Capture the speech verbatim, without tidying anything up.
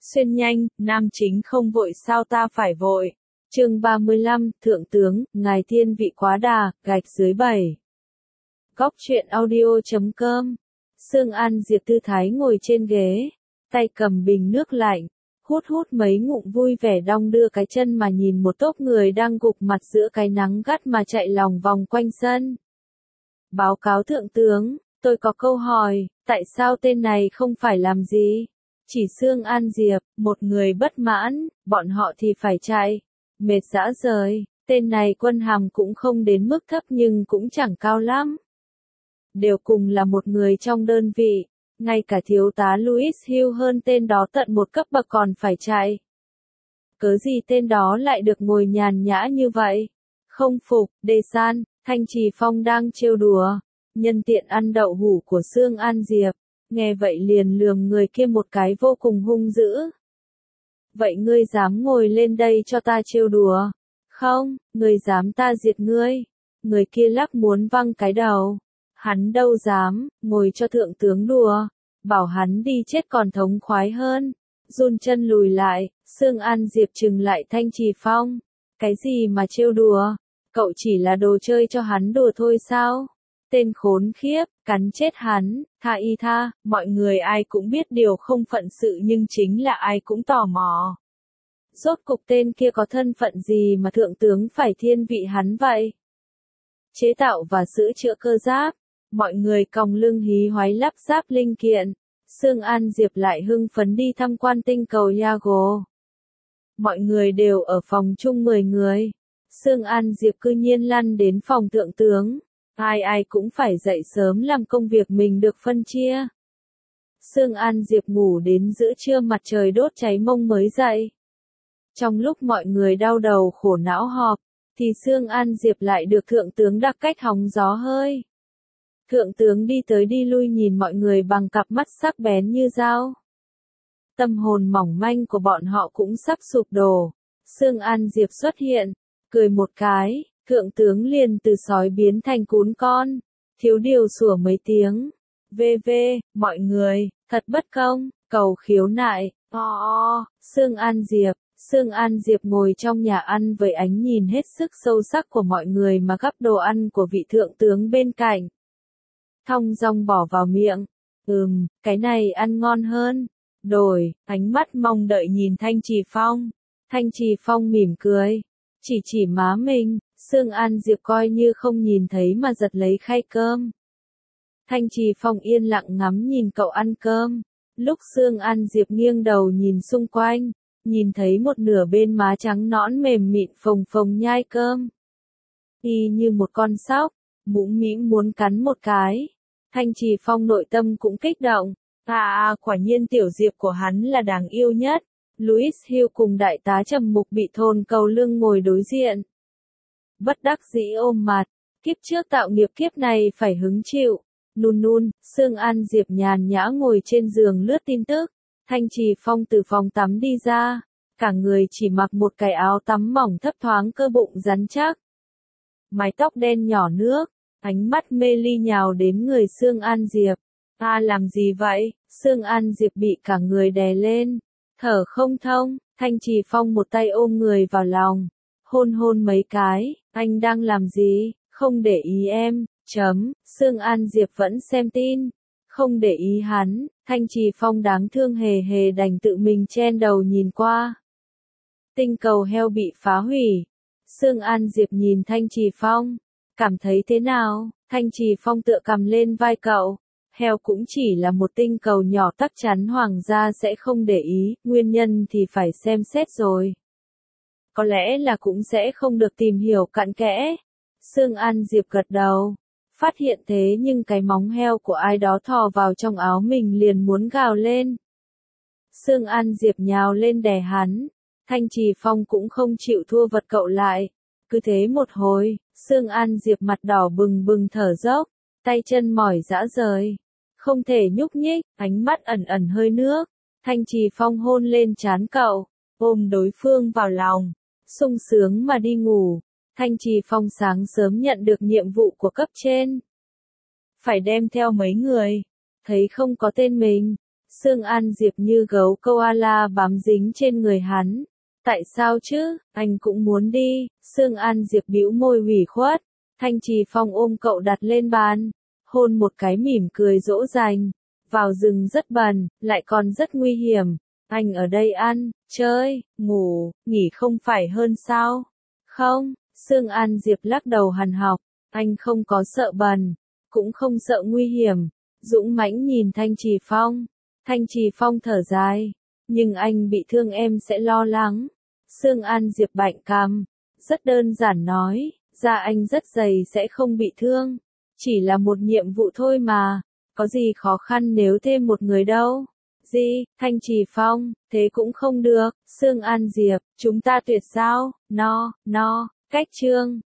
Xuyên nhanh, nam chính không vội sao ta phải vội. Chương ba mươi lăm, Thượng tướng, ngài thiên vị quá đà, gạch dưới bảy. Góc truyện audio chấm com. Sương An Diệp tư thái ngồi trên ghế, tay cầm bình nước lạnh, hút hút mấy ngụm vui vẻ đong đưa cái chân mà nhìn một tốp người đang gục mặt giữa cái nắng gắt mà chạy lòng vòng quanh sân. Báo cáo thượng tướng, tôi có câu hỏi, tại sao tên này không phải làm gì? Chỉ Sương An Diệp, một người bất mãn, bọn họ thì phải chạy. Mệt dã rời, tên này quân hàm cũng không đến mức thấp nhưng cũng chẳng cao lắm. Đều cùng là một người trong đơn vị, ngay cả thiếu tá Louis Hill hơn tên đó tận một cấp bậc còn phải chạy. Cớ gì tên đó lại được ngồi nhàn nhã như vậy? Không phục, Đề San, Thanh Trì Phong đang trêu đùa, nhân tiện ăn đậu hũ của Sương An Diệp, nghe vậy liền lườm người kia một cái vô cùng hung dữ. Vậy ngươi dám ngồi lên đây cho ta trêu đùa? Không, ngươi dám ta diệt ngươi. Người kia lắc muốn văng cái đầu. Hắn đâu dám, ngồi cho thượng tướng đùa. Bảo hắn đi chết còn thống khoái hơn. Run chân lùi lại, Sương An Diệp trừng lại Thanh Trì Phong. Cái gì mà trêu đùa? Cậu chỉ là đồ chơi cho hắn đùa thôi sao? Tên khốn khiếp, cắn chết hắn, tha y tha, mọi người ai cũng biết điều không phận sự nhưng chính là ai cũng tò mò. Rốt cục tên kia có thân phận gì mà thượng tướng phải thiên vị hắn vậy? Chế tạo và sửa chữa cơ giáp, mọi người còng lưng hí hoáy lắp ráp linh kiện, Sương An Diệp lại hưng phấn đi tham quan tinh cầu Yago. Mọi người đều ở phòng chung mười người, Sương An Diệp cư nhiên lăn đến phòng thượng tướng. Ai ai cũng phải dậy sớm làm công việc mình được phân chia. Sương An Diệp ngủ đến giữa trưa mặt trời đốt cháy mông mới dậy. Trong lúc mọi người đau đầu khổ não họp, thì Sương An Diệp lại được thượng tướng đặc cách hóng gió hơi. Thượng tướng đi tới đi lui nhìn mọi người bằng cặp mắt sắc bén như dao. Tâm hồn mỏng manh của bọn họ cũng sắp sụp đổ. Sương An Diệp xuất hiện, cười một cái. Thượng tướng liền từ sói biến thành cún con, thiếu điều sủa mấy tiếng. Vê vê, mọi người, thật bất công, cầu khiếu nại, o o, Sương An Diệp, Sương An Diệp ngồi trong nhà ăn với ánh nhìn hết sức sâu sắc của mọi người mà gắp đồ ăn của vị thượng tướng bên cạnh. Thong dong bỏ vào miệng, ừm, cái này ăn ngon hơn, đổi, ánh mắt mong đợi nhìn Thanh Trì Phong. Thanh Trì Phong mỉm cười, chỉ chỉ má mình. Sương An Diệp coi như không nhìn thấy mà giật lấy khay cơm. Thanh Trì Phong yên lặng ngắm nhìn cậu ăn cơm. Lúc Sương An Diệp nghiêng đầu nhìn xung quanh, nhìn thấy một nửa bên má trắng nõn mềm mịn phồng phồng nhai cơm. Y như một con sóc, mũm mĩm muốn cắn một cái. Thanh Trì Phong nội tâm cũng kích động. À, quả nhiên tiểu Diệp của hắn là đáng yêu nhất. Louis Hill cùng đại tá Trầm Mục bị thôn cầu lưng ngồi đối diện. Bất đắc dĩ ôm mặt, kiếp trước tạo nghiệp kiếp này phải hứng chịu. Nun nun, Sương An Diệp nhàn nhã ngồi trên giường lướt tin tức. Thanh Trì Phong từ phòng tắm đi ra, cả người chỉ mặc một cái áo tắm mỏng thấp thoáng cơ bụng rắn chắc. Mái tóc đen nhỏ nước, ánh mắt mê ly nhào đến người Sương An Diệp. À làm gì vậy? Sương An Diệp bị cả người đè lên, thở không thông. Thanh Trì Phong một tay ôm người vào lòng, hôn hôn mấy cái. Anh đang làm gì? Không để ý em, chấm, Sương An Diệp vẫn xem tin. Không để ý hắn, Thanh Trì Phong đáng thương hề hề đành tự mình chen đầu nhìn qua. Tinh cầu heo bị phá hủy. Sương An Diệp nhìn Thanh Trì Phong, cảm thấy thế nào? Thanh Trì Phong tựa cầm lên vai cậu. Heo cũng chỉ là một tinh cầu nhỏ, chắc chắn hoàng gia sẽ không để ý, nguyên nhân thì phải xem xét rồi. Có lẽ là cũng sẽ không được tìm hiểu cặn kẽ. Sương An Diệp gật đầu. Phát hiện thế nhưng cái móng heo của ai đó thò vào trong áo mình liền muốn gào lên. Sương An Diệp nhào lên đè hắn. Thanh Trì Phong cũng không chịu thua vật cậu lại. Cứ thế một hồi, Sương An Diệp mặt đỏ bừng bừng thở dốc, tay chân mỏi rã rời. Không thể nhúc nhích, ánh mắt ẩn ẩn hơi nước. Thanh Trì Phong hôn lên trán cậu, ôm đối phương vào lòng. Sung sướng mà đi ngủ. Thanh Trì Phong sáng sớm nhận được nhiệm vụ của cấp trên. Phải đem theo mấy người. Thấy không có tên mình, Sương An Diệp như gấu koala bám dính trên người hắn. Tại sao chứ, anh cũng muốn đi. Sương An Diệp bĩu môi ủy khuất. Thanh Trì Phong ôm cậu đặt lên bàn, hôn một cái mỉm cười dỗ dành. Vào rừng rất bần, lại còn rất nguy hiểm. Anh ở đây ăn, chơi, ngủ, nghỉ không phải hơn sao? Không, Sương An Diệp lắc đầu hằn học. Anh không có sợ bần, cũng không sợ nguy hiểm. Dũng mãnh nhìn Thanh Trì Phong. Thanh Trì Phong thở dài. Nhưng anh bị thương em sẽ lo lắng. Sương An Diệp bạnh cằm. Rất đơn giản nói, da anh rất dày sẽ không bị thương. Chỉ là một nhiệm vụ thôi mà. Có gì khó khăn nếu thêm một người đâu. Gì, Thanh Trì Phong, thế cũng không được. Sương An Diệp, chúng ta tuyệt giao, no, no, cách chương.